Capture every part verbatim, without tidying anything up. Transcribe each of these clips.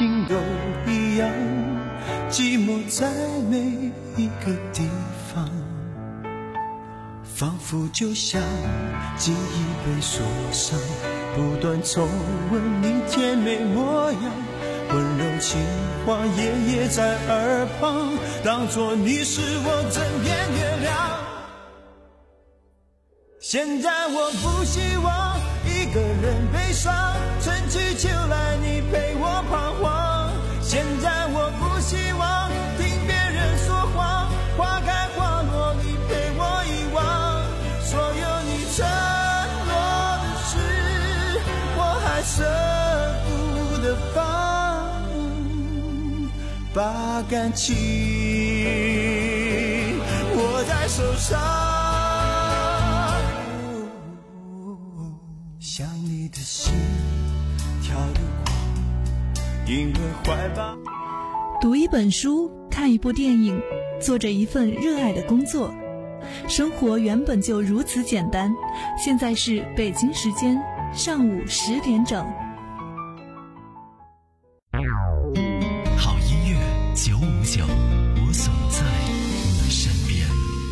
经都一样，寂寞在每一个地方，仿佛就像记忆被锁上，不断重温你甜美模样，温柔情话夜夜在耳旁，当作你是我枕边月亮。现在我不希望一个人悲伤，春去秋来你陪我彷徨。现在我不希望听别人说谎，花开花落你陪我遗忘，所有你承诺的事我还舍不得放，把感情握在手上。像你的心跳得快，因为怀抱。 读一本书，看一部电影，做着一份热爱的工作，生活原本就如此简单。现在是北京时间上午十点整。 好音乐九五九，我总在你身边。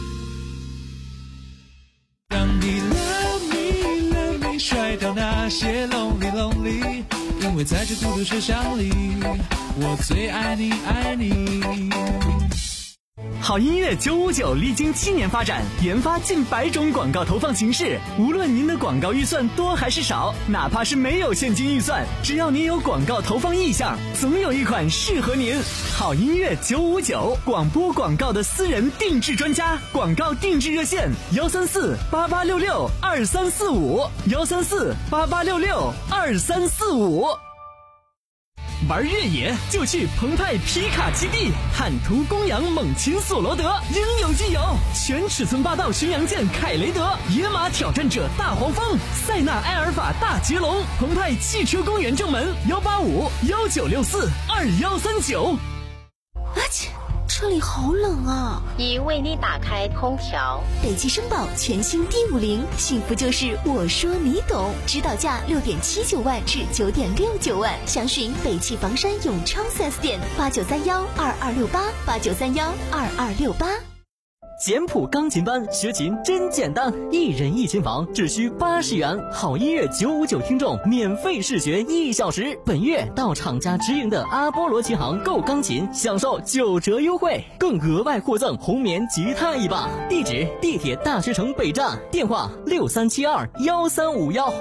当你 love me love me 甩掉那些 lonely lonely， 因为在这孤独车厢里，我最爱你爱你。 好音乐九五九历经七年发展，研发近百种广告投放形式。无论您的广告预算多还是少，哪怕是没有现金预算，只要您有广告投放意向，总有一款适合您。好音乐九五九，广播广告的私人定制专家，广告定制热线：幺三四八八六六二三四五，幺三四八八六六二三四五。玩越野就去澎湃皮卡基地，坦途公羊猛禽索罗德，应有尽有。全尺寸霸道巡洋舰凯雷德，野马挑战者大黄蜂，塞纳埃尔法大捷龙。澎湃汽车公园正门：幺八五幺九六四二幺三九。 阿切，这里好冷啊！ 已为你打开空调。 北汽绅宝全新 D 五零，幸福就是我说你懂，指导价六点七九万至九点六九万，详询北汽房山永昌 四 S 店，八九三幺二二六八八九三幺二二六八。 简谱钢琴班学琴真简单，一人一琴房只需八十元，好音乐九五九听众免费试学一小时。本月到厂家直营的阿波罗琴行购钢琴，享受九折优惠，更额外获赠红棉吉他一把。地址：地铁大学城北站，电话六三七二幺三五幺。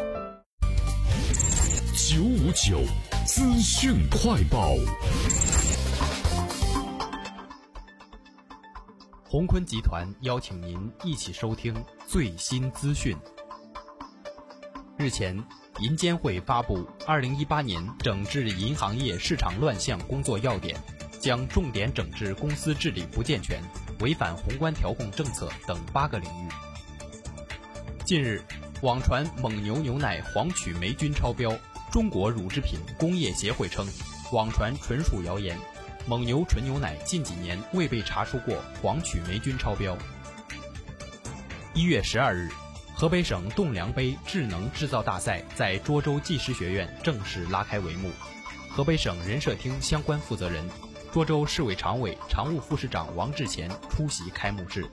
九五九资讯快报。 鸿坤集团邀请您一起收听最新资讯。日前，银监会发布二零一八年整治银行业市场乱象工作要点，将重点整治公司治理不健全、违反宏观调控政策等八个领域。近日，网传蒙牛牛奶黄曲霉菌超标，中国乳制品工业协会称，网传纯属谣言。蒙牛纯牛奶近几年未被查出过黄曲霉菌超标。一月十二日，河北省栋梁杯智能制造大赛在涿州技师学院正式拉开帷幕。河北省人社厅相关负责人、涿州市委常委、常务副市长王志前出席开幕式。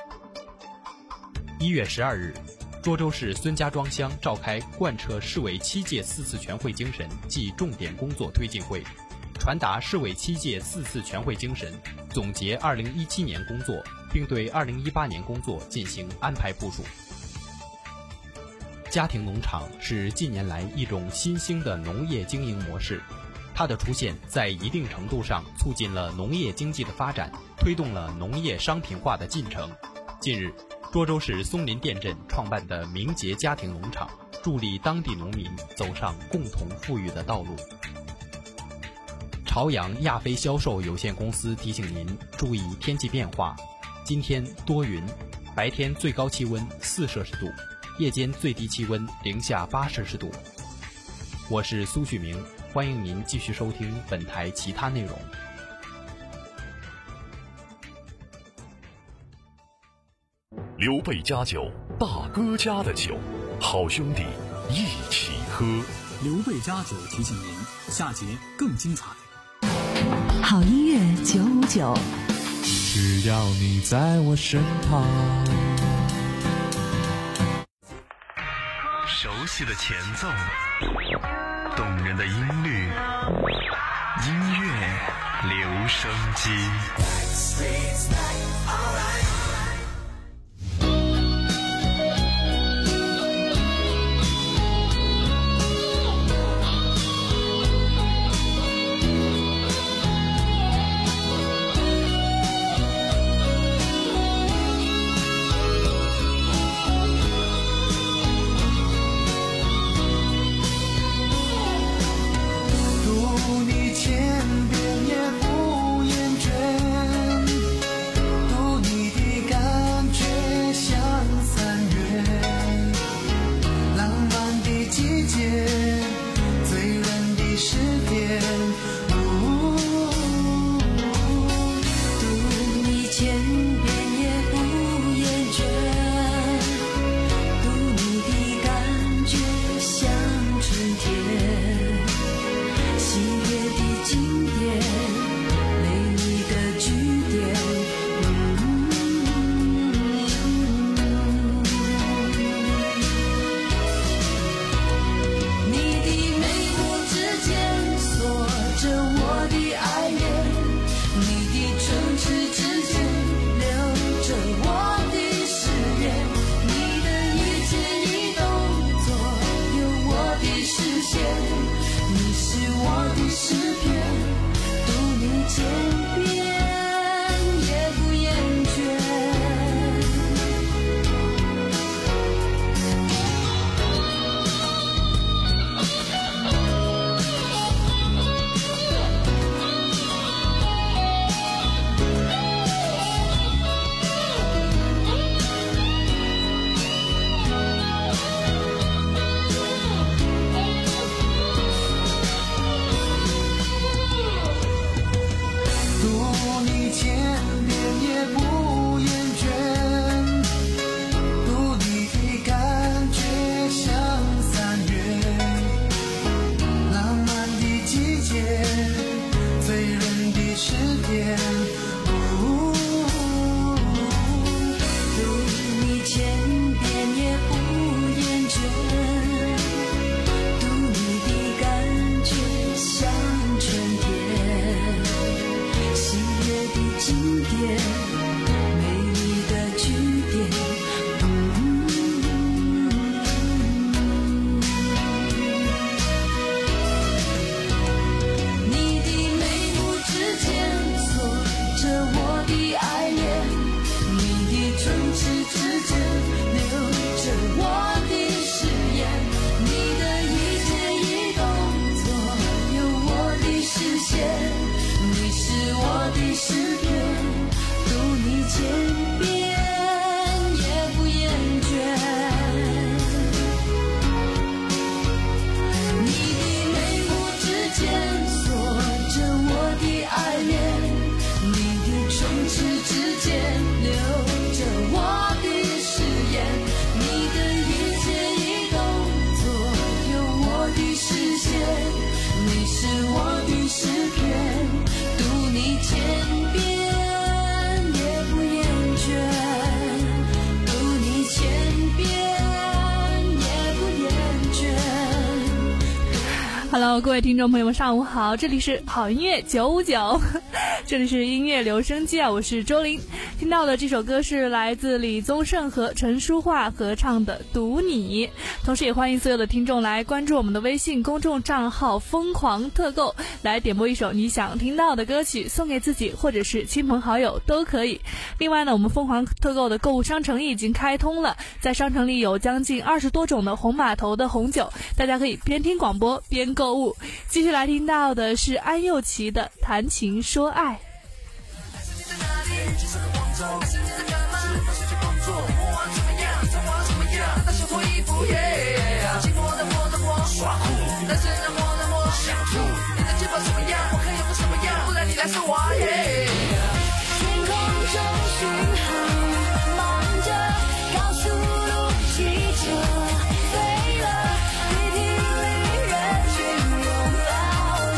一月十二日，涿州市孙家庄乡召开贯彻市委七届四次全会精神暨重点工作推进会，传达市委七届四次全会精神，总结二零一七年工作，并对二零一八年工作进行安排部署。家庭农场是近年来一种新兴的农业经营模式，它的出现在一定程度上促进了农业经济的发展，推动了农业商品化的进程。近日，涿州市松林店镇创办的明杰家庭农场，助力当地农民走上共同富裕的道路。朝阳亚飞销售有限公司提醒您注意天气变化，今天多云，白天最高气温四摄氏度，夜间最低气温零下八摄氏度。我是苏旭明，欢迎您继续收听本台其他内容。 刘备家酒，大哥家的酒，好兄弟一起喝。 刘备家酒提醒您， 下节更精彩。 好音乐九五九， 只要你在我身旁。 熟悉的前奏，动人的音律，音乐留声机。 Hello， 各位听众朋友们，上午好，这里是好音乐九五九，这里是音乐留声机啊，我是周玲。听到的这首歌是来自李宗盛和陈淑桦合唱的《读你》，同时也欢迎所有的听众来关注我们的微信公众账号疯狂特购，来点播一首你想听到的歌曲，送给自己或者是亲朋好友都可以。另外呢，我们疯狂特购的购物商城已经开通了，在商城里有将近二十多种的红码头的红酒，大家可以边听广播边购物。继续来听到的是安又琪的《谈情说爱》。 天空中讯号忙着，高速路汽车飞了，地铁里人群拥抱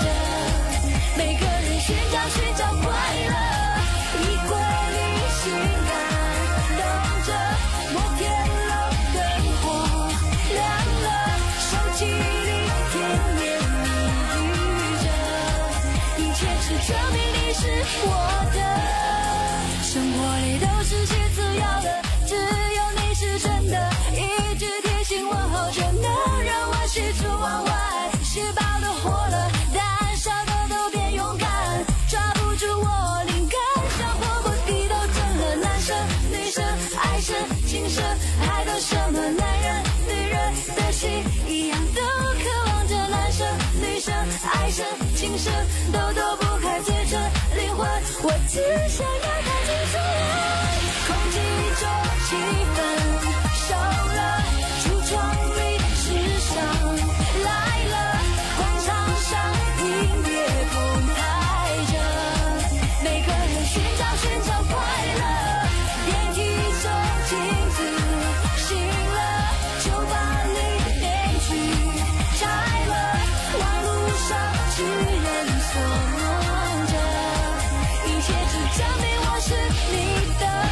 切只证明你是我的。生活里都是些次要的，只有你是真的，一直提醒我后真的让我喜出望外。细胞都活了，胆小的都变勇敢，抓不住我灵感，像火锅底都蒸了。男生女生爱生情深，还等什么？男人女人的心一样都渴望着。男生女生爱生情深，都躲不开最真灵魂，我只想要看清楚。空气中气氛少了，橱窗里时尚来了，广场上音乐澎湃着，每个人寻找寻找快乐。电梯中镜子醒了，就把你面具摘了，网路上只人所梦着，一切只证明我是你的。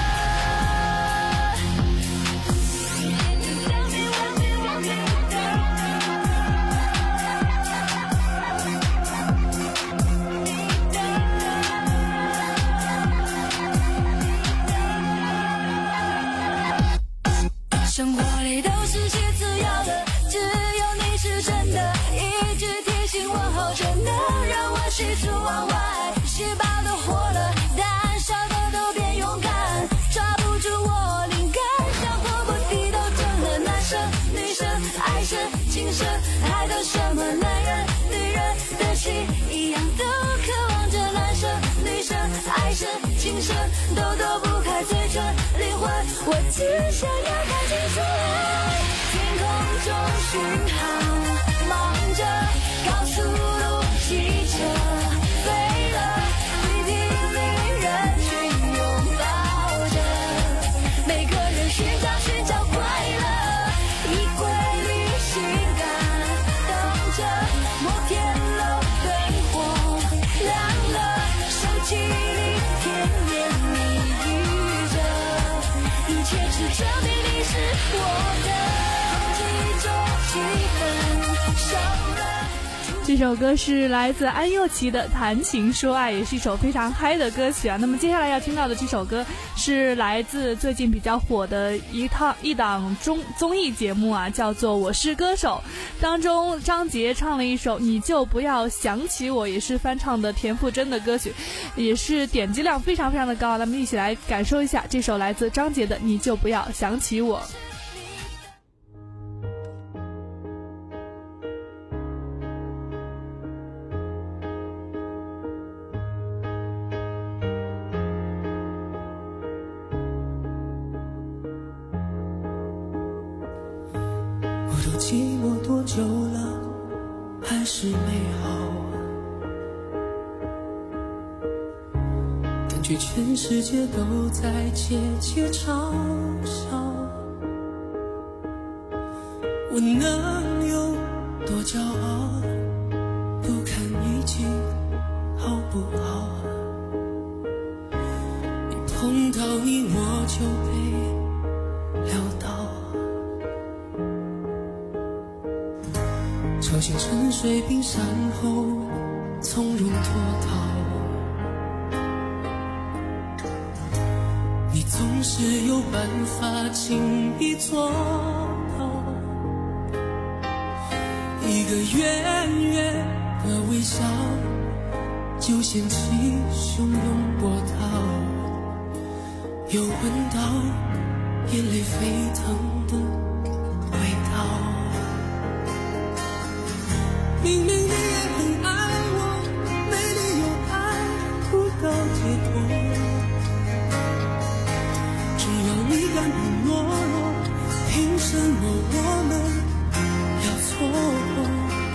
生活里都是些次要的，只有你是真的，一直提醒我后真的让我喜出望外。细胞都活了，胆小的都变勇敢，抓不住我灵感，像火锅底都蒸了。男生女生爱生情深，还等什么？男人女人的心一样都渴望着。男生女生爱生情深，都躲不开最真灵魂，我只想要看清楚。天空中讯号忙着，高速路汽车飞了，雨停里人群拥抱着，每个人寻找寻找快乐，衣柜里性感等着，摩天楼灯火亮了，手机里甜言蜜语着，一切只证明你是我的。 这首歌是来自安又琪的《谈情说爱》，也是一首非常嗨的歌曲啊。那么接下来要听到的这首歌是来自最近比较火的一套一档综综艺节目啊，叫做《我是歌手》，当中张杰唱了一首《你就不要想起我》，也是翻唱的田馥甄的歌曲，也是点击量非常非常的高。咱们一起来感受一下这首来自张杰的《你就不要想起我》。 寂寞多久了，还是美好，感觉全世界都在窃窃嘲笑，我能有多骄傲，不看已经好不好，一碰到你我就被撂倒，潮汐沉睡冰山后从容脱逃，你总是有办法轻易做到，一个远远的微笑就掀起汹涌波涛，又闻到眼泪沸腾的味道，明明你也很爱我，没理由爱不到结果，只要你敢不懦弱，凭什么我们要错过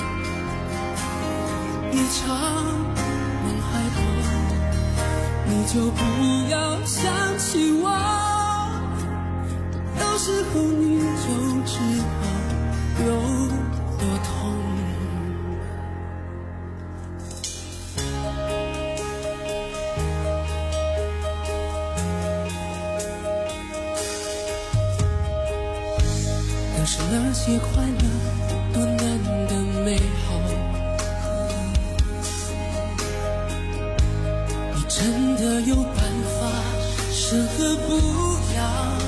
一场梦还多，你就不要想起我，到时候你就知道有多痛。是那些快乐多难的美好， 真的有办法舍得不要，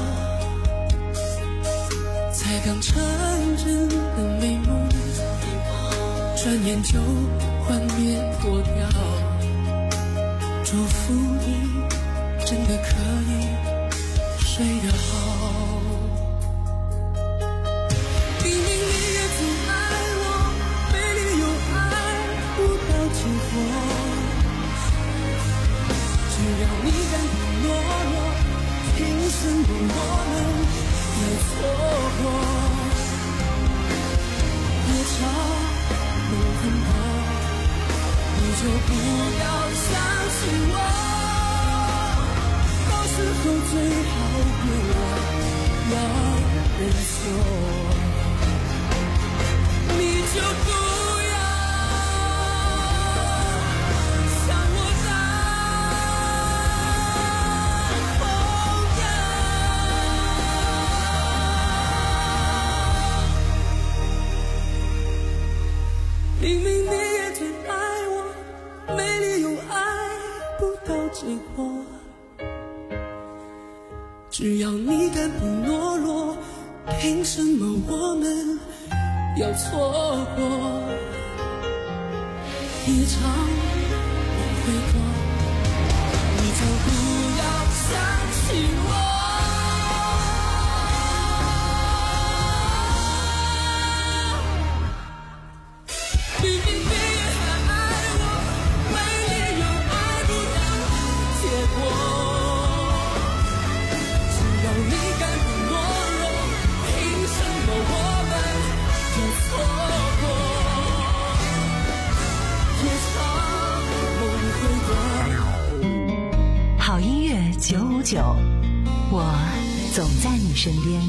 才刚成真的美梦，转眼就幻灭破掉。祝福你真的可以睡得好。明明你也曾爱我，没理由爱不到结果，只要你敢不懦弱，凭什么我们要错过？别吵，梦很多，你就不要相信我。到时候最好别忘要认错，你就不要像我那朋友。明明你也曾爱我，没理由爱不到结果。只要你敢不懦弱，凭什么我们要错过？一场梦会过，你就不要相信我。明明你也很爱我，没理由爱不到结果。你敢不懦弱，凭什么我们就错过？夜长梦会短。 好音乐九五九，我总在你身边。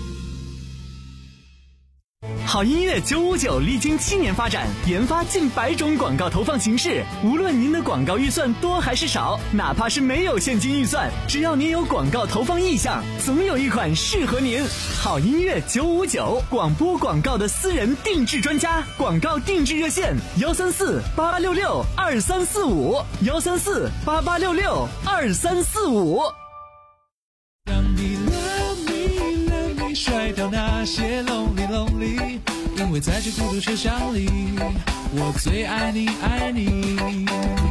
好音乐九五九历经七年发展，研发近百种广告投放形式。无论您的广告预算多还是少，哪怕是没有现金预算，只要您有广告投放意向，总有一款适合您。好音乐九五九，广播广告的私人定制专家，广告定制热线：幺三四八八六六二三四五，幺三四八八六六二三四五。 让你 love me love me 甩掉那些 lonely lonely， 因为在这孤独车厢里，我最爱你爱你。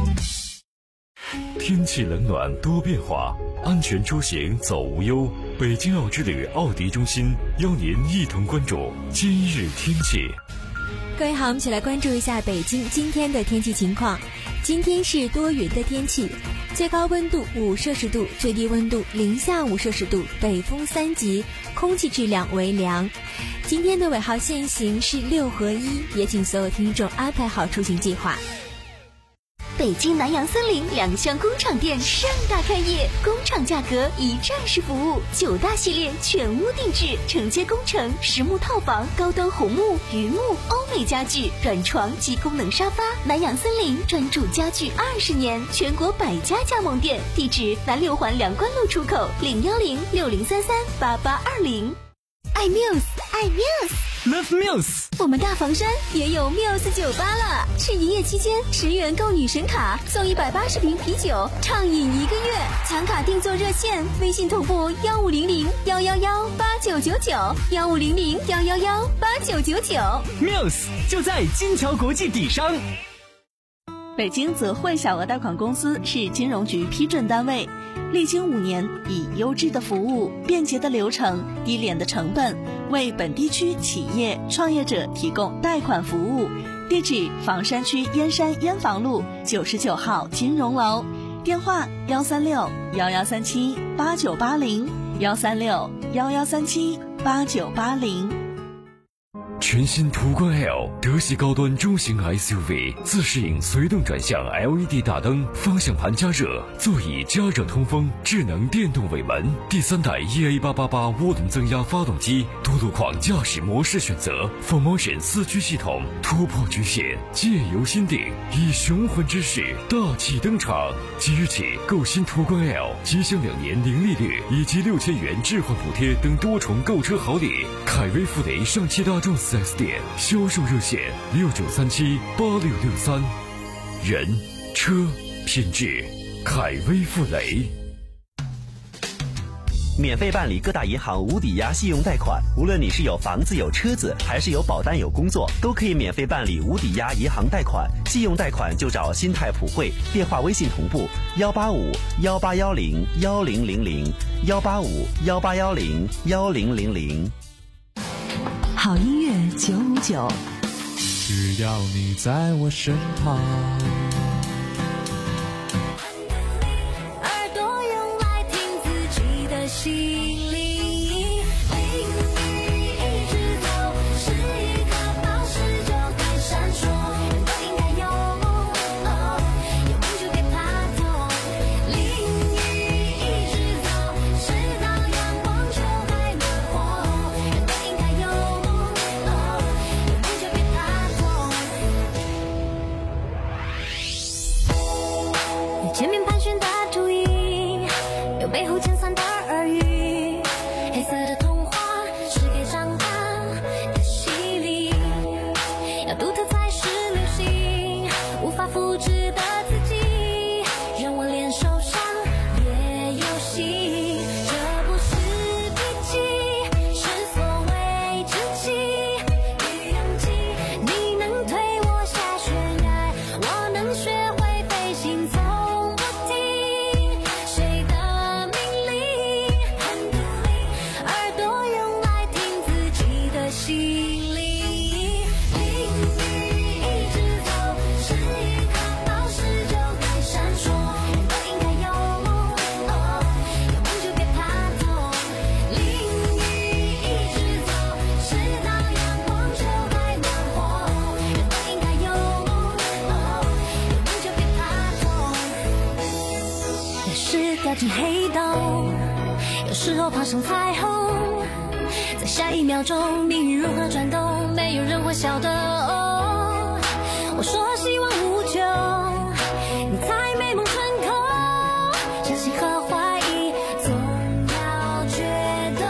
天气冷暖多变化，安全出行走无忧。北京奥之旅奥迪中心邀您一同关注今日天气。 各位好，我们一起来关注一下北京今天的天气情况。今天是多云的天气，最高温度五摄氏度，最低温度零下五摄氏度，北风三级，空气质量为良。今天的尾号限行是六合一，也请所有听众安排好出行计划。 北京南洋森林两厢工厂店盛大开业，工厂价格一站式服务，九大系列全屋定制，承接工程、实木套房、高端红木、榆木、欧美家具、软床及功能沙发。南洋森林专注家具二十年，全国百家加盟店，地址南六环梁关路出口，零幺零六零三三八八二零。爱 Muse， 爱 Muse。Love Muse， 我们大房山也有 Muse 酒吧了。是营业期间，十元购女神卡，送一百八十瓶啤酒，畅饮一个月。抢卡订座热线：微信同步幺五零零幺幺幺八九九九，幺五零零幺幺幺八九九九。 Muse 就在金桥国际底商。 北京泽汇小额贷款公司是金融局批准单位，历经五年，以优质的服务、便捷的流程、低廉的成本，为本地区企业创业者提供贷款服务。地址：房山区燕山燕房路九十九号金融楼，电话：幺三六幺幺三七八九八零，幺三六幺幺三七八九八零。 全新途观 L 德系高端中型 S U V， 自适应随动转向 L E D 大灯，方向盘加热，座椅加热通风，智能电动尾门，第三代 E A 八八八涡轮增压发动机，多路况驾驶模式选择 ，Full Motion 四驱系统，突破局限，借由心定，以雄浑之势大气登场。即日起购新途观 L， 即享两年零利率以及六千元置换补贴等多重购车好礼。凯威富雷上汽大众四 S 店销售热线六九三七八六六三。人车品质凯威富雷。 免费办理各大银行无抵押信用贷款，无论你是有房子有车子，还是有保单有工作，都可以免费办理无抵押银行贷款。信用贷款就找新泰普惠，电话微信同步幺八五幺八幺零幺零零零幺八五幺八幺零幺零零零。 好音乐九五九， 只要你在我身旁。 耳朵用来听自己的心灵，淋雨一直走，是一颗宝石就该闪烁。人都应该有梦，哦，有梦就别怕痛。淋雨一直走，直到阳光就还能活。人都应该有梦，哦，有梦就别怕痛。有前面盘旋的秃鹰，有背后尖酸的耳语，黑色的童话是给长大的洗礼，要独特才是流行，无法复制的自己，让我连受伤也有戏。这不是笔记，是所谓志气与勇气，你能推我下悬崖，我能学会飞行，从不听谁的命令，很独立，耳朵用来听自己的心灵。淋雨一直走，是一颗宝石就该闪烁。人都应该有梦，哦，有梦就别怕痛。淋雨一直走，直到阳光就还能活。人都应该有梦，哦，有梦就别怕痛。有时掉进黑洞，有时候爬上彩虹，在下一秒钟命运如何转动，没有人会晓得。哦，我说希望无穷，你才美梦成空，相信和怀疑总要决斗。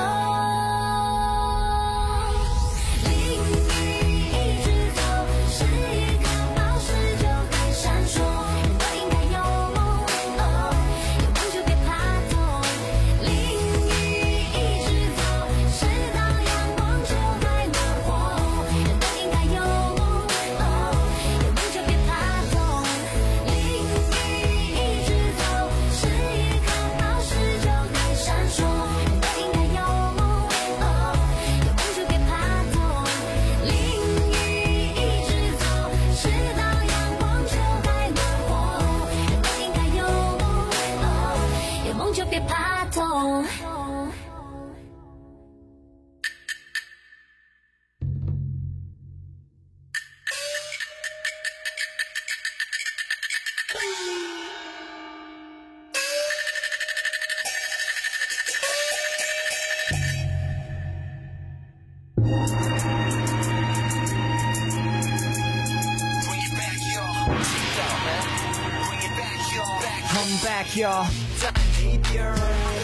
淋雨一直走，是一颗宝石就该闪烁。人都应该有梦，哦，有梦就别怕痛。淋雨一直走，直到阳光就还能活。人都应该有梦，哦，有梦就别怕痛。淋雨一直走，是一颗宝石就该闪烁。人都应该有梦，哦，有梦就别怕痛。淋雨一直走，直到阳光就还能活。人都应该有梦，哦，有梦就别怕痛。 Come back, y'all. 在那边。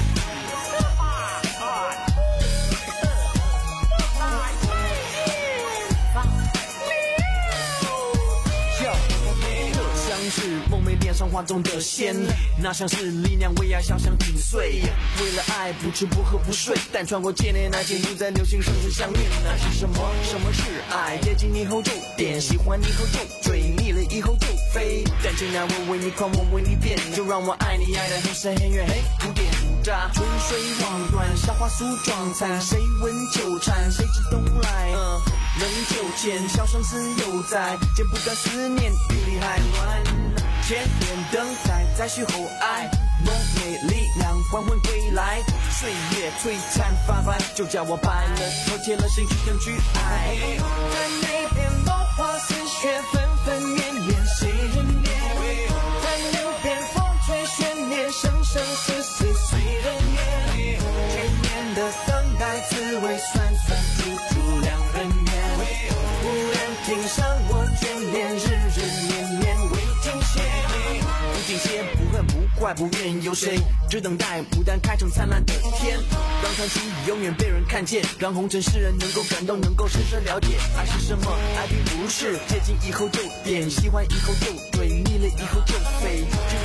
像是梦寐脸上画中的线，那像是力量为爱小想紧碎，为了爱不吃不喝不睡，但穿过千年那些路在流行生死相恋，那是什么？什么是爱？接近以后就点，喜欢以后就追，腻了以后就飞，但竟然我为你狂，我为你变，就让我爱你爱得很深很远很古典。春水望断，夏花树壮残，谁闻纠缠，谁知东来？嗯，人就见，小生死犹在，剪不断思念，雨里还乱，千年等待，再续后爱，梦寐力量还魂归来，岁月璀璨发白，就叫我白了头，铁了心去争取爱。在那边落花似雪，纷纷绵绵，谁人眠？在那边风吹雪念，生生死死随人念，千年的等待，滋味酸酸楚楚两人缘，无人听上我眷恋，日日绵绵未停歇，不停歇，不恨不怪，不怨有谁？只等待牡丹开成灿烂的天，让传奇永远被人看见，让红尘世人能够感动，能够深深了解爱是什么。爱并不是接近以后就点，喜欢以后就追，腻了以后就飞，就让这音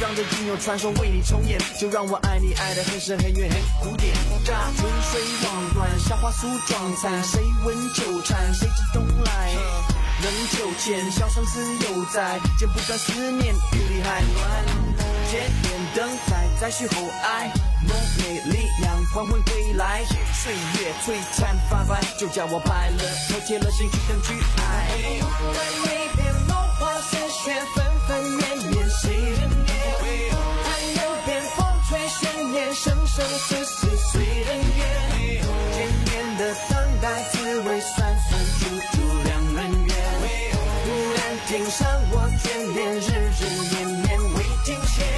心有传说为你重演，就让我爱你爱得很深很远很古典。大春水望断，小花树壮灿，谁闻秋蝉，谁知冬来人秋千，小生死犹在，剪不断思念，雨里还暖。千年等待，再续后爱，梦美力量缓缓归来，岁月璀璨发白，就叫我快乐，投切了心去等去爱。在那片落花鲜血，纷纷绵绵，谁人念？看那边风吹悬念，生生世世随人愿。千年的等待，滋味酸酸楚楚两人缘。忽然听上我眷恋，日日绵绵未尽歇。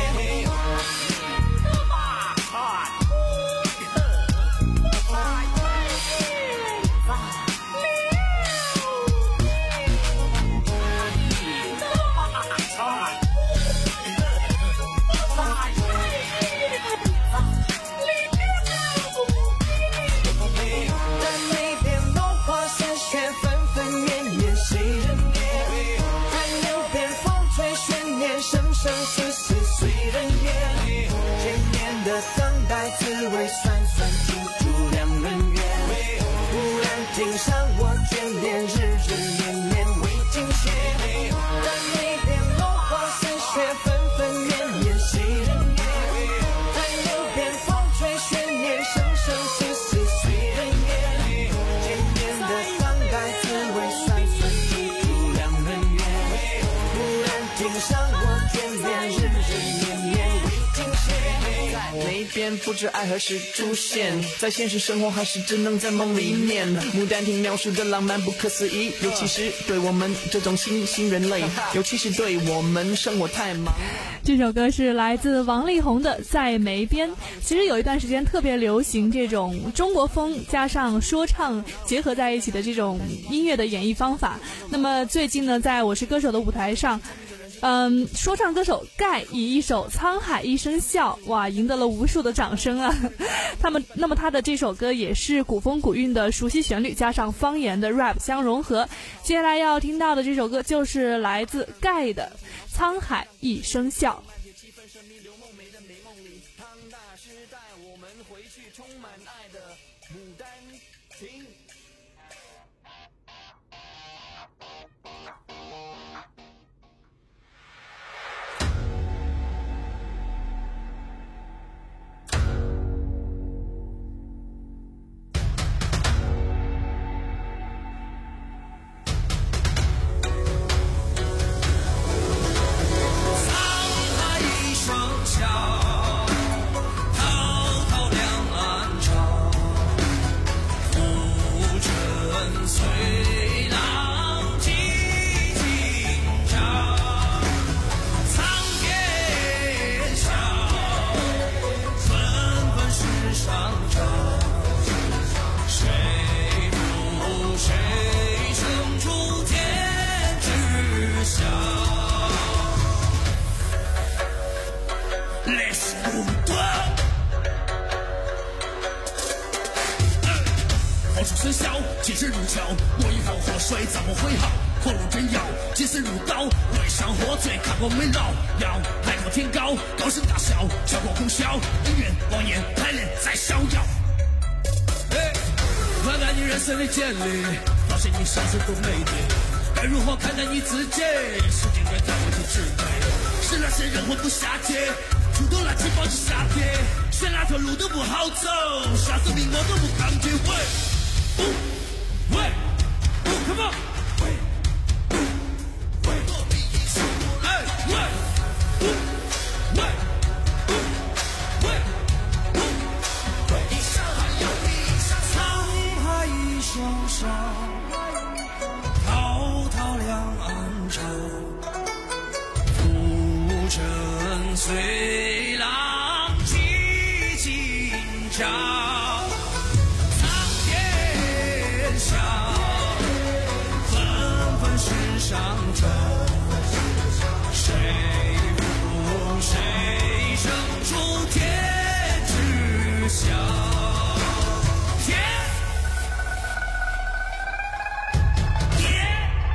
等待滋味酸酸楚楚两人缘，忽然听上我眷恋，日日绵绵未尽歇。但那边落花鲜血，纷纷绵绵，谁人念？但那边风吹悬念，生生世世随人愿。千年的等待滋味酸酸楚楚两人缘，忽然听上我眷恋，日日绵绵未尽歇。那边不知爱何时出现，在现实生活还是只能在梦里面。牡丹亭描述的浪漫不可思议，尤其是对我们这种新兴人类，尤其是对我们生活太忙。 这首歌是来自王力宏的《在梅边》。其实有一段时间特别流行这种中国风加上说唱结合在一起的这种音乐的演绎方法。那么最近呢，在我是歌手的舞台上，嗯，说唱歌手盖以一首《沧海一声笑》哇，赢得了无数的掌声啊！他们，那么他的这首歌也是古风古韵的熟悉旋律，加上方言的 rap 相融合。接下来要听到的这首歌就是来自盖的《沧海一声笑》。 生肖，气势如潮，我一头河水怎么会好？火炉真妖，气势如刀，为上喝醉，看我没老。要海阔天高，高声大笑，效果空笑，音乐王爷排练在逍遥。看看你人生的简历，发现你上次多美丽。该如何看待你自己？时间该看我的智慧。是那些人混不下去，出动垃圾包着下跌，选哪条路都不好走，啥子命我都不抗拒。喂，喂，喂 ，Come on， 喂，喂，哎，喂，喂，喂，喂，一上海有一上沧海一声笑，滔滔两岸潮，浮沉随浪起今朝。上舟，谁负谁胜出天知晓。天天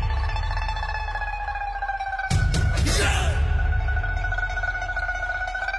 人，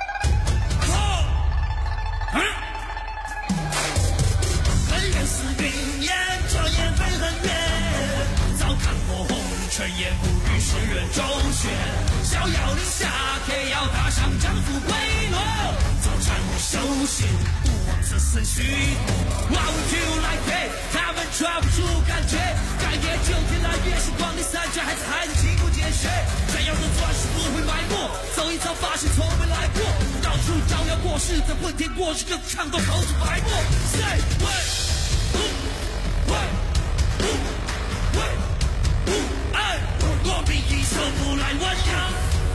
周旋，逍遥的下铁要踏上征服归轮，走战无手心，不枉此生虚度。Why would you like it？ 他们抓不住感觉，干夜九天来月星光的三角，孩子还能勤苦见血，闪耀的钻石不会埋没，走一遭发现从没来过，到处招摇过市，在混天过日更唱到口吐白沫。Say what？ 喂喂喂喂，哎，我比一手不来弯腰。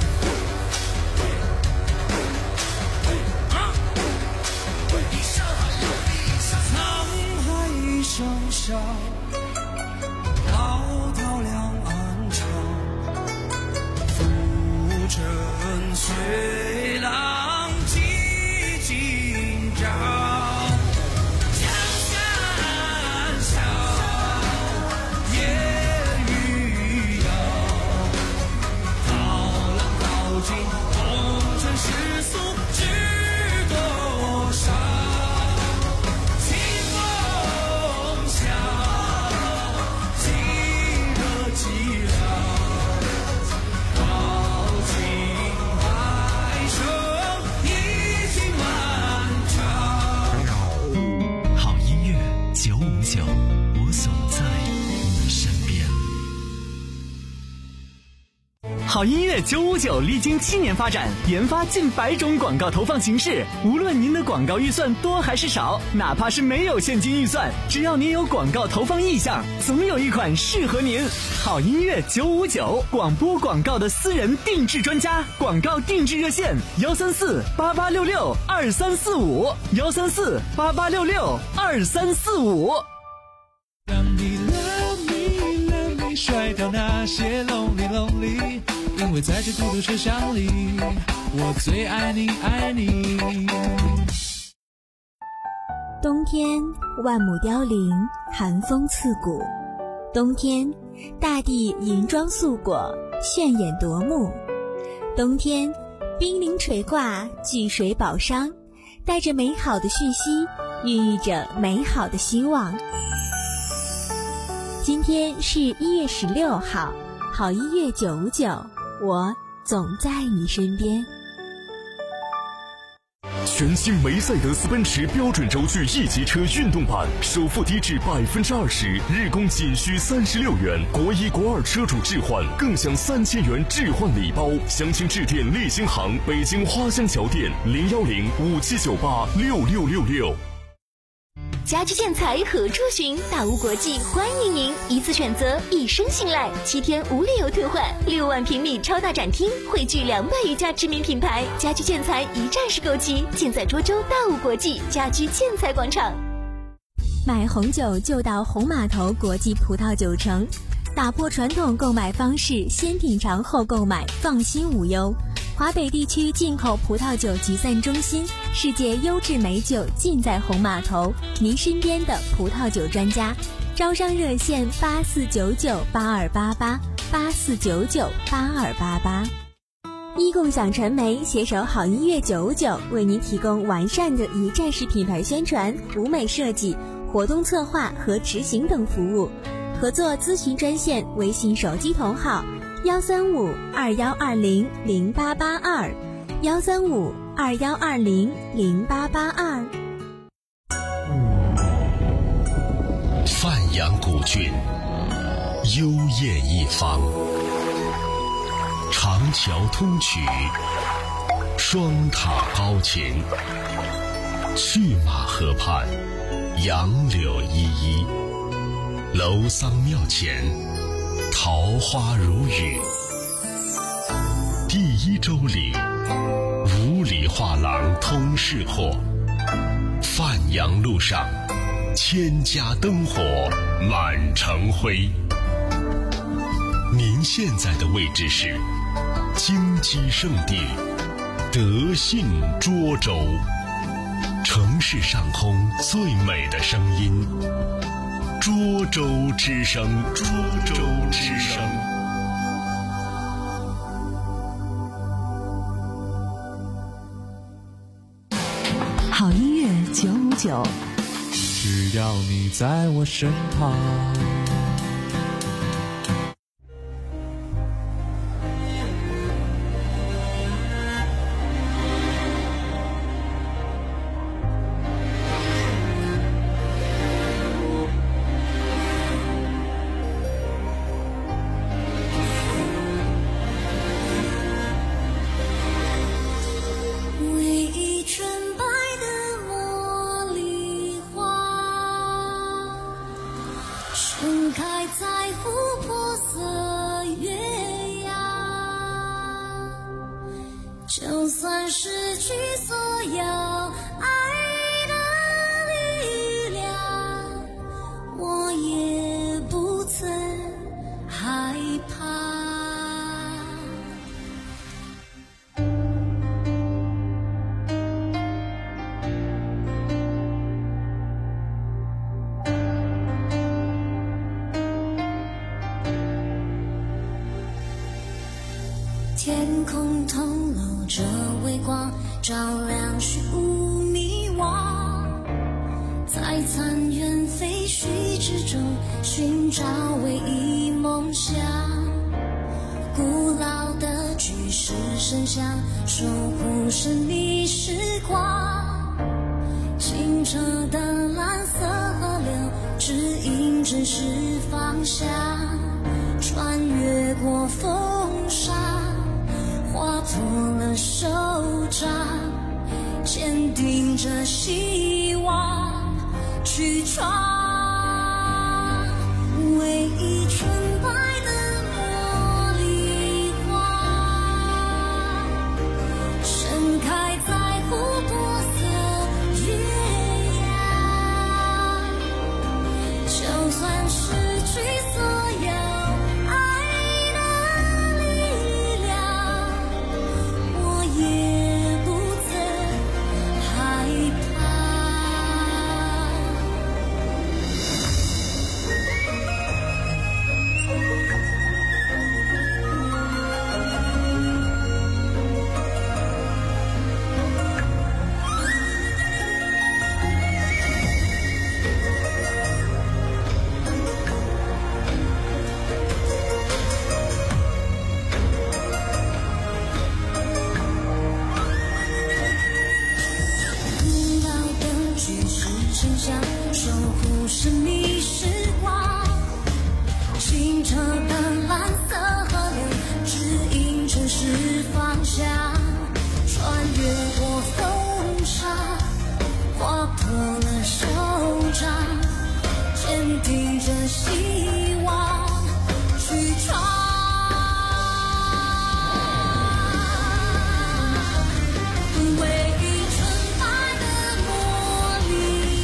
声笑，滔滔两岸潮，浮沉随浪几今朝。江山小，夜雨遥，涛浪淘尽红尘世俗知多少。 我总在你身边。 好音乐九五九历经七年发展，研发近百种广告投放形式。无论您的广告预算多还是少，哪怕是没有现金预算，只要您有广告投放意向，总有一款适合您。好音乐九五九，广播广告的私人定制专家，广告定制热线：幺三四八八六六二三四五，幺三四八八六六二三四五。 让你 love me love me 甩掉那些 lonely lonely， 因为在这孤独车厢里，我最爱你爱你。 冬天万亩凋零，寒风刺骨。冬天大地银装素裹，炫眼夺目。冬天冰凌垂挂，巨水宝商，带着美好的讯息，孕育着美好的希望。今天是一月十六号，好音乐九五九，我总在你身边。 全新梅赛德斯奔驰标准轴距 E 级车运动版，首付低至百分之二十，日供仅需三十六元，国一国二车主置换更享三千元置换礼包。详情致电立新行北京花乡桥店零幺零五七九八六六六六。 家居建材何处寻？大屋国际欢迎您，一次选择，一生信赖，七天无理由退换，六万平米超大展厅，汇聚两百余家知名品牌，家居建材一站式购齐，尽在涿州大屋国际家居建材广场。 买红酒就到红码头国际葡萄酒城，打破传统购买方式，先品尝后购买，放心无忧。华北地区进口葡萄酒集散中心，世界优质美酒尽在红码头，您身边的葡萄酒专家。招商热线八四九九八二八八八四九九八二八八。一共享传媒携手好音乐九五九，为您提供完善的一站式品牌宣传、舞美设计、活动策划和执行等服务。合作咨询专线：微信手机同号幺三五二幺二零零八八二，幺三五二幺二零零八八二。 范阳古郡，幽艳一方，长桥通衢，双塔高擎，去马河畔，杨柳依依，楼桑庙前，桃花如雨。第一洲岭，五里画廊通市货，范阳路上，千家灯火满城辉。您现在的位置是京畿圣地德信涿州，城市上空最美的声音，涿州之声，涿州之声。 好音乐九五九， 只要你在我身旁。 在琥珀色月牙，就算失去所有爱的力量，我也不曾害怕。天空透露着微光，照亮虚无迷惘，在残垣废墟之中寻找唯一梦想。古老的巨石神像守护神秘时光，清澈的蓝色河流指引真实方向，穿越过风沙，划破了手掌，坚定着希望去闯，唯一纯白的茉莉花，盛开在琥珀色月牙，就算失去所有爱的力量，我也不曾害守护神秘时光，清澈的蓝色河流指引城市方向，穿越过风沙，划破了手掌，坚定着希望去闯，唯一纯白的茉莉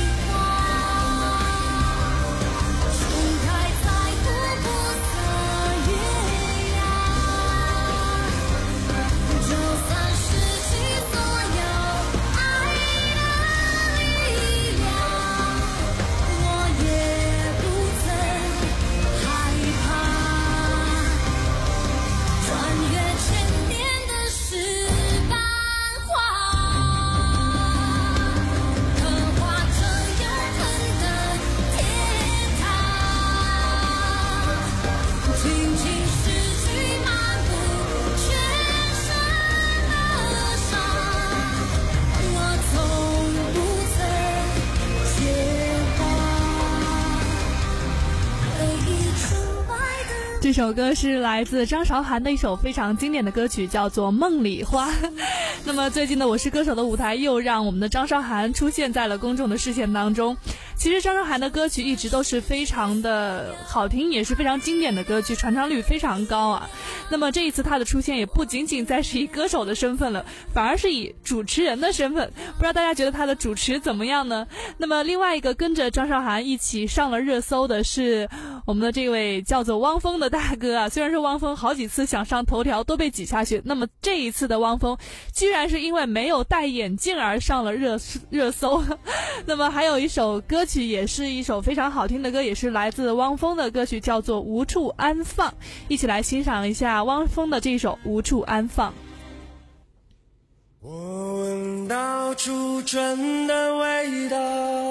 这首歌是来自张韶涵的一首非常经典的歌曲，叫做《梦里花》。那么最近的《我是歌手》的舞台又让我们的张韶涵出现在了公众的视线当中。其实张韶涵的歌曲一直都是非常的好听，也是非常经典的歌曲，传唱率非常高啊。那么这一次她的出现也不仅仅再是以歌手的身份了，反而是以主持人的身份。不知道大家觉得她的主持怎么样呢？那么另外一个跟着张韶涵一起上了热搜的是我们的这位叫做汪峰的大哥啊。虽然说汪峰好几次想上头条都被挤下去，那么这一次的汪峰居然是因为没有戴眼镜而上了热热搜。那么还有一首歌曲也是一首非常好听的歌，也是来自汪峰的歌曲，叫做《无处安放》。一起来欣赏一下汪峰的这首《无处安放》。 我闻到初春的味道，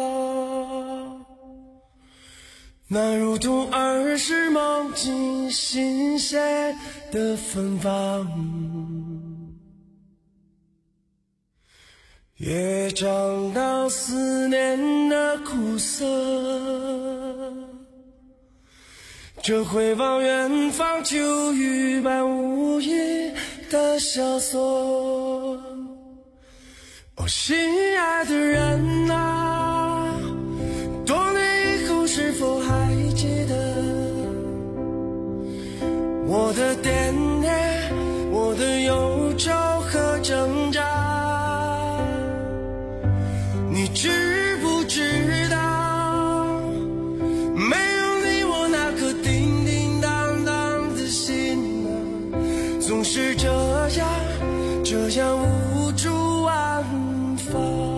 那如同儿时梦境新鲜的芬芳，也尝到思念的苦涩，这回望远方秋雨般无意的萧索。哦，心爱的人啊，多年以后是否还记得无助晚风。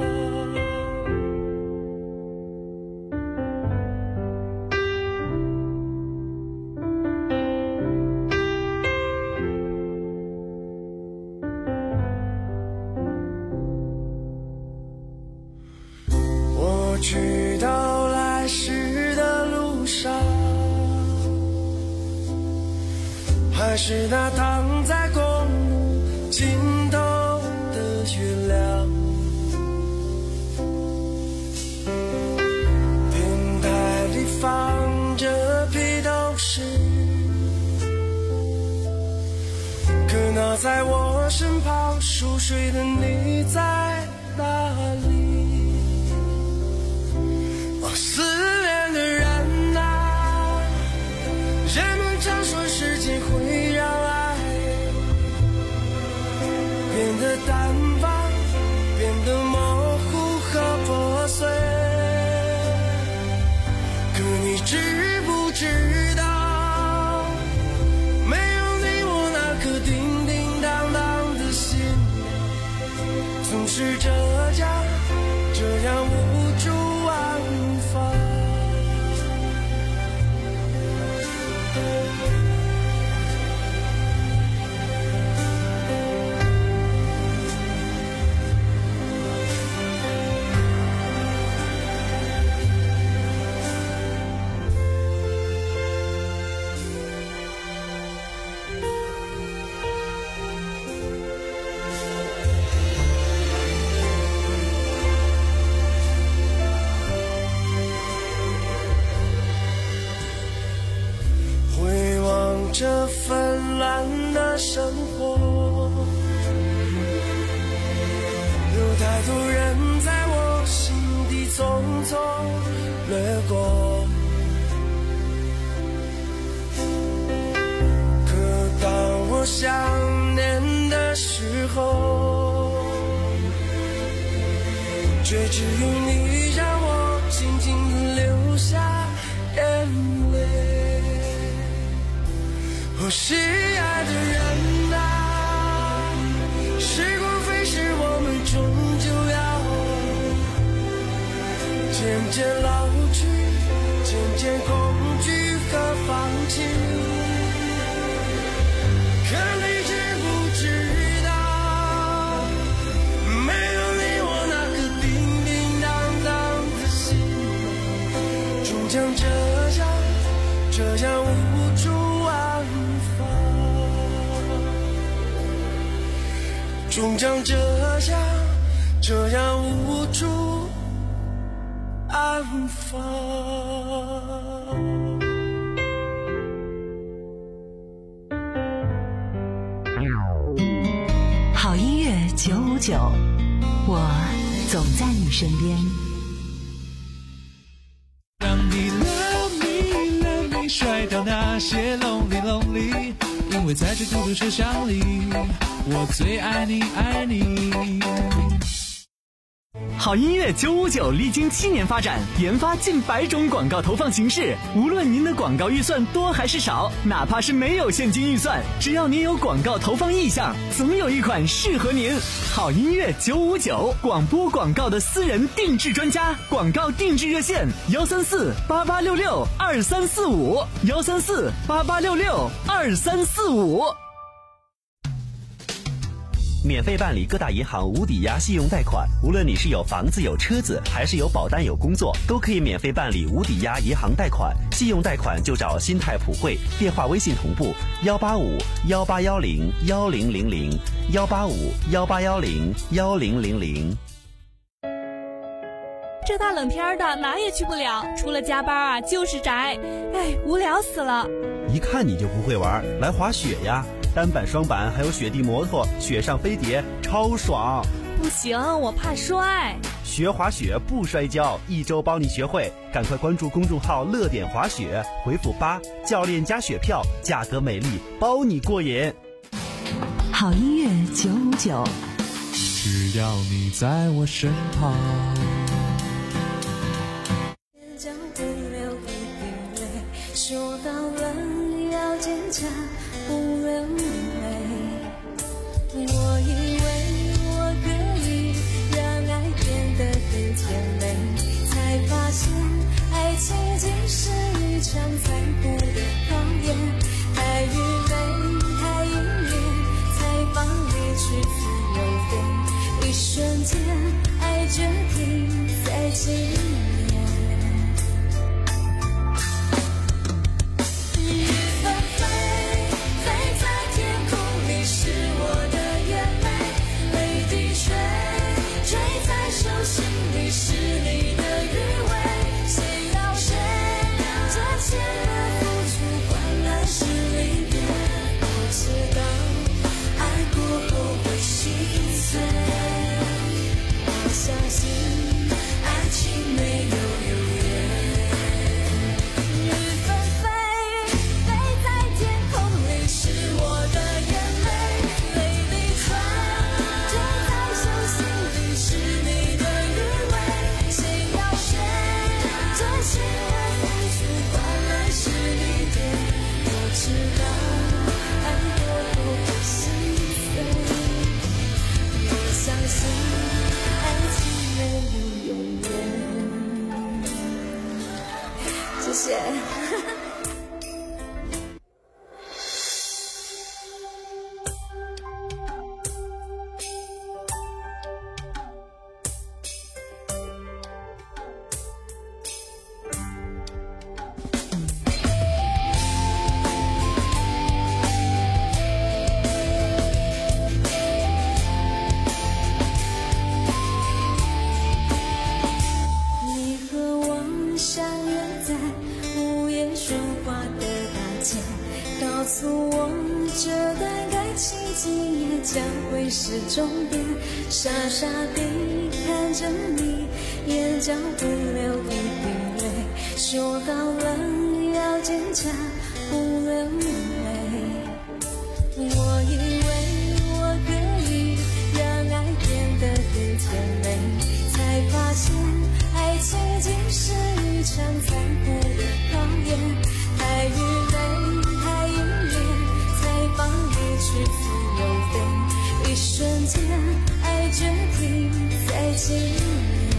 我去到来时的路上，还是那躺在公路尽头的月亮。电台里放着披头士，可那在我身旁熟睡的你在哪里？哦，思念的人啊，人们常说时间会让爱变得淡忘，变得模糊和破碎。可你知不知道，没有你我那颗叮叮当当的心，总是这样这样无助晚风。这纷乱的生活，有太多人在我心底匆匆掠过。可当我想念的时候，却只有你让我静静地流下眼泪。哦，心爱的人啊，时光飞逝，我们终究要渐渐老去，渐渐恐惧和放弃。可你知不知道，没有你我那颗叮叮当当的心，终将这样这样无助晚风，终将这样这样无助安放。 好音乐九五九，我总在你身边。 让你 love me love me 甩掉那些 lonely lonely， 因为在这孤独车厢里，我最爱你爱你。 好音乐九五九历经七年发展，研发近百种广告投放形式。无论您的广告预算多还是少，哪怕是没有现金预算，只要您有广告投放意向，总有一款适合您。好音乐九五九，广播广告的私人定制专家，广告定制热线：幺三四八八六六二三四五，幺三四八八六六二三四五。 免费办理各大银行无抵押信用贷款，无论你是有房子有车子，还是有保单有工作，都可以免费办理无抵押银行贷款。信用贷款就找新泰普惠，电话微信同步幺八五幺八幺零幺零零零幺八五幺八幺零幺零零零。 这大冷天的哪也去不了，除了加班啊就是宅，哎，无聊死了。 一看你就不会玩，来滑雪呀！单板、双板，还有雪地摩托、雪上飞碟，超爽！ 不行，我怕摔。 学滑雪不摔跤，一周帮你学会。赶快关注公众号“乐点滑雪”，回复八，教练加雪票，价格美丽，包你过瘾。 好音乐九五九， 只要你在我身旁。 说到了你要坚强，不流泪。我以为一瞬间，爱决定在今夜。雨纷飞，飞在天空里是我的眼泪，泪滴水，坠在手心里是你的余味。谁要谁，这些的付出换来是离别。我知道，爱过后会心碎。我相信，爱情没有永远。雨纷飞，飞在天空里是我的眼泪，泪滴水，坠在手心里是你的余味。谁要谁，这些的付出换来是离别。我知道，爱过后会心碎。我相信，爱情没有永远。谢谢。你和我相约在午夜说话的大街，告诉我这段爱情今夜将会是终点。傻傻地看着你，眼角不流一滴泪，说好了要坚强，不流泪。我以为我可以让爱变得更甜美，才发现爱情竟是一场残酷的考验。太愚昧，太依恋，才放你去自由飞。一瞬间，爱决定在今夜。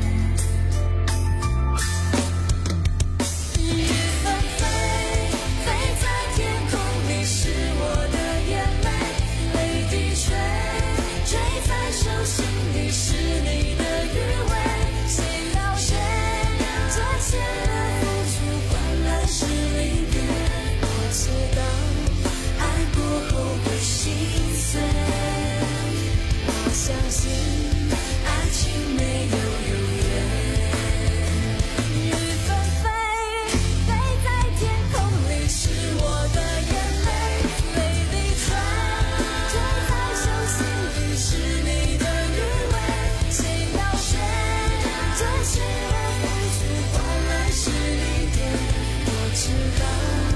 雨纷飞，飞在天空里是我的眼泪，泪滴水，坠在手心里是你的余味。谁要谁，这些的付出换来是离别。我知道，爱过后会心碎。我相信，爱情没有永远。雨纷飞，飞在天空里是我的眼泪，泪滴水，坠在手心里是你的余味。谁要谁，这些的付出换来是离别。我知道，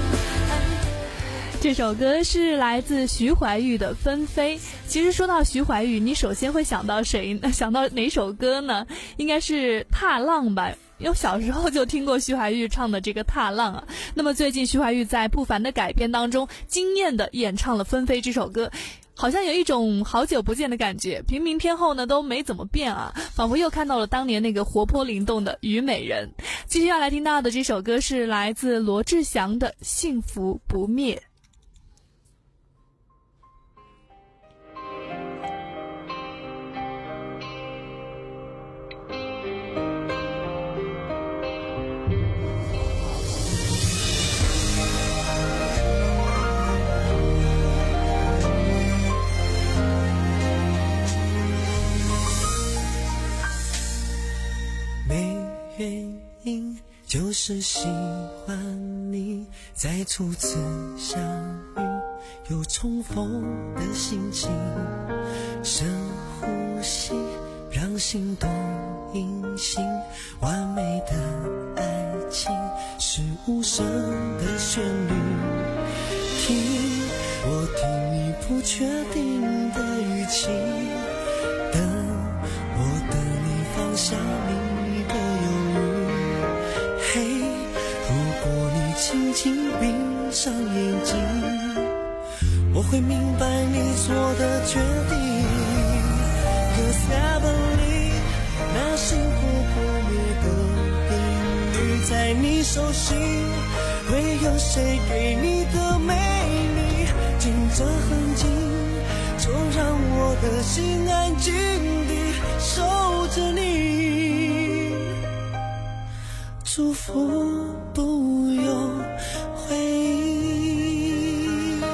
这首歌是来自徐怀钰的《纷飞》。其实说到徐怀钰，你首先会想到谁呢？想到哪首歌呢？应该是《踏浪》吧。因为小时候就听过徐怀钰唱的这个《踏浪》啊。那么最近徐怀钰在不凡的改编当中，惊艳的演唱了《纷飞》这首歌。好像有一种好久不见的感觉，平民天后呢都没怎么变啊，仿佛又看到了当年那个活泼灵动的虞美人。继续要来听到的这首歌是来自罗志祥的《幸福不灭》。 原因就是喜欢你，在初次相遇有重逢的心情，深呼吸让心动隐形，完美的爱情是无声的旋律，听我听你不确定的语气，等我等你放下你的犹豫，嘿，如果你轻轻闭上眼睛，我会明白你做的决定。Cause heavenly， 那幸福不灭的频率在你手心，会有谁给你的美丽？紧着很紧，就让我的心安静错不由回忆。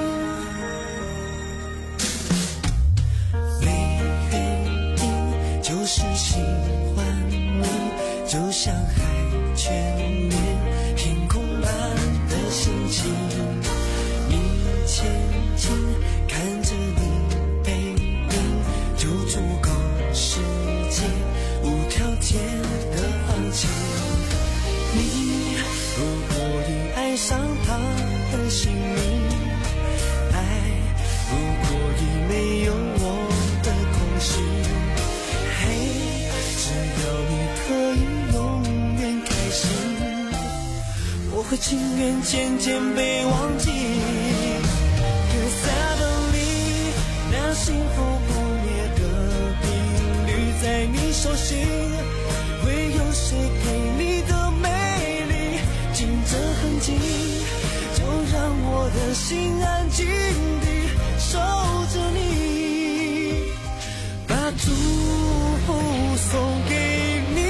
没原因就是喜欢你，就像海泉面凭空般的心情。你前进，看着你背影，就足够世界无条件的放弃。你如果已爱上他的姓名，爱如果已没有我的空虚，嘿，只要你可以永远开心，我会情愿渐渐被忘记。Cause I believe 那幸福不灭的频率在你手心，会有谁给你的美丽紧着痕迹，就让我的心安静地守着你，把祝福送给你。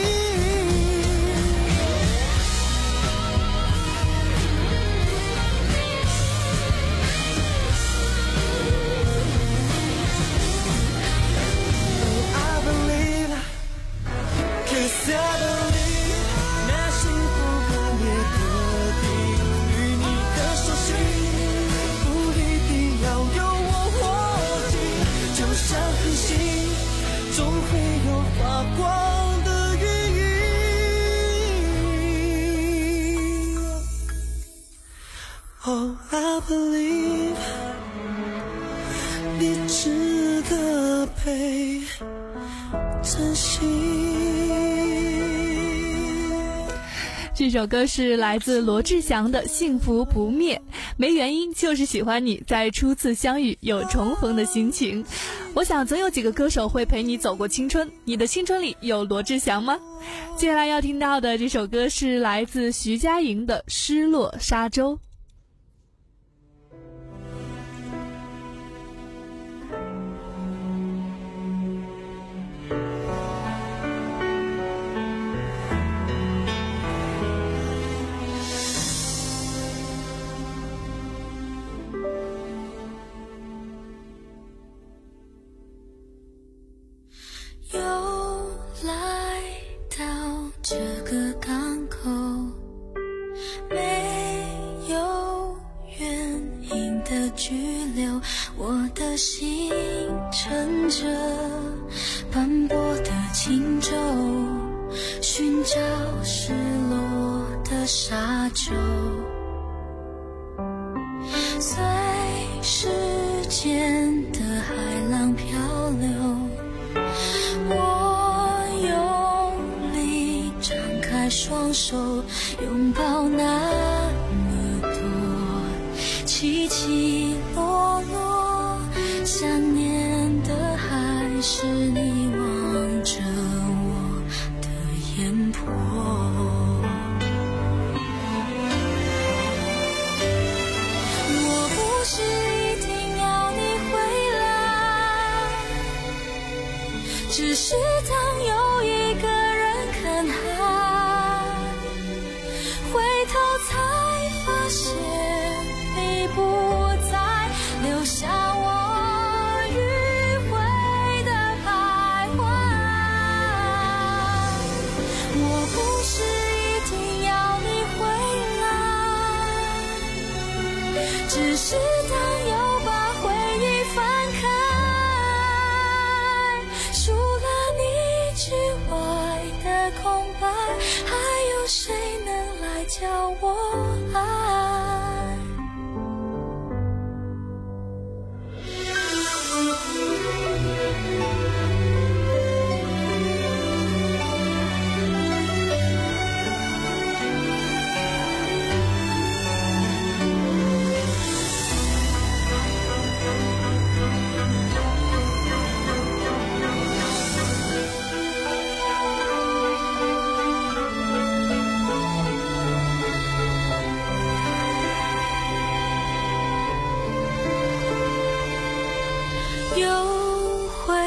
总会有发光的原因。 Oh, I believe 你值得被珍惜。 这首歌是来自罗志祥的《幸福不灭》，没原因，就是喜欢你，在初次相遇有重逢的心情。我想总有几个歌手会陪你走过青春，你的青春里有罗志祥吗？接下来要听到的这首歌是来自徐佳莹的《失落沙洲》。 这个港口没有原因的拘留，我的心乘着斑驳的轻舟，寻找失落的沙洲，随时间的海浪漂流，我用双手拥抱那么多起起落落，想念的还是你望着我的眼波。我不是一定要你回来，只是当有一个人看海，回头才发现你不再留下我迂回的徘徊。我不是一定要你回来，只是当又把回忆翻开，除了你之外的空白，还有谁能来教我爱？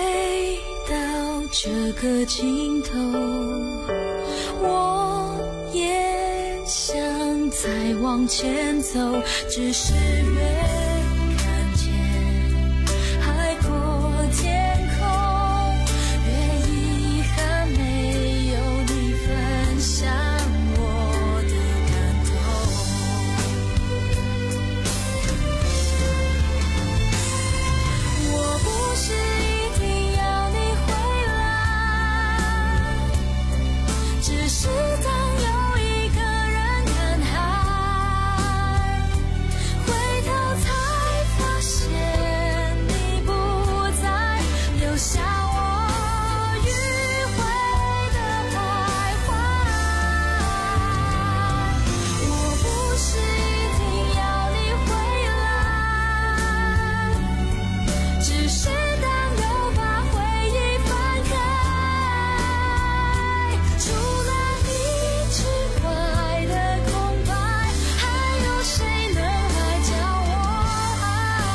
这个尽头，我也想再往前走，只是越看见海阔天空，越遗憾没有你分享我的感动。我不是一定要你回来，只是当有一个人看海，回头才发现你不在，留下我迂回的徘徊。我不是一定要你回来，只是当又把回忆翻开，除了你之外的空白，还有谁能来教我爱？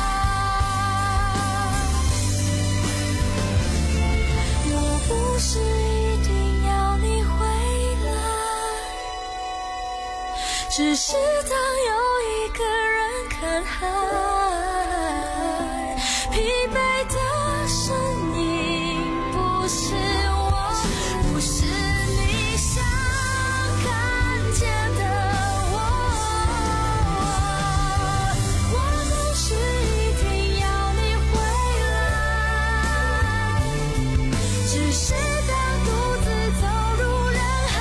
我不是一定要你回来，只是当有一个人看海，疲惫的身影不是我，不是你想看见的我。我不是一定要你回来，只是当独自走入人海，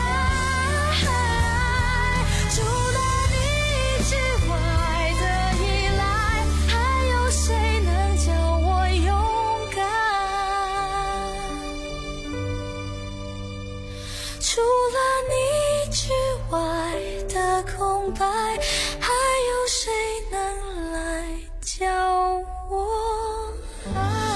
除了你之外的依赖，还有谁能教我勇敢？除了你之外的空白，还有谁能来教我爱？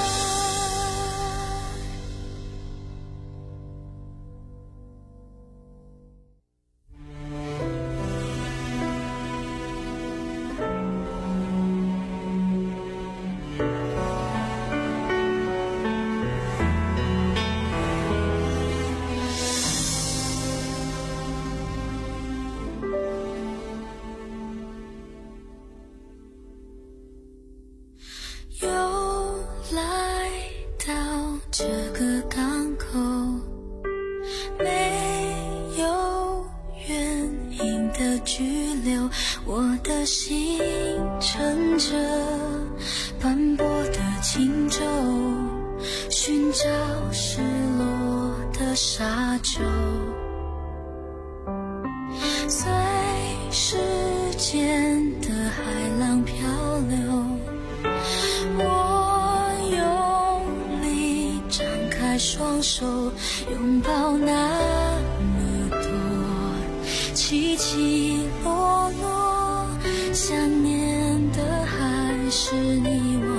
又来到这个港口，没有原因的拘留，我的心乘着斑驳的轻舟，寻找失落的沙洲，随时间的海浪漂流。我用力张开双手，拥抱那么多起起落落，想念的还是你我。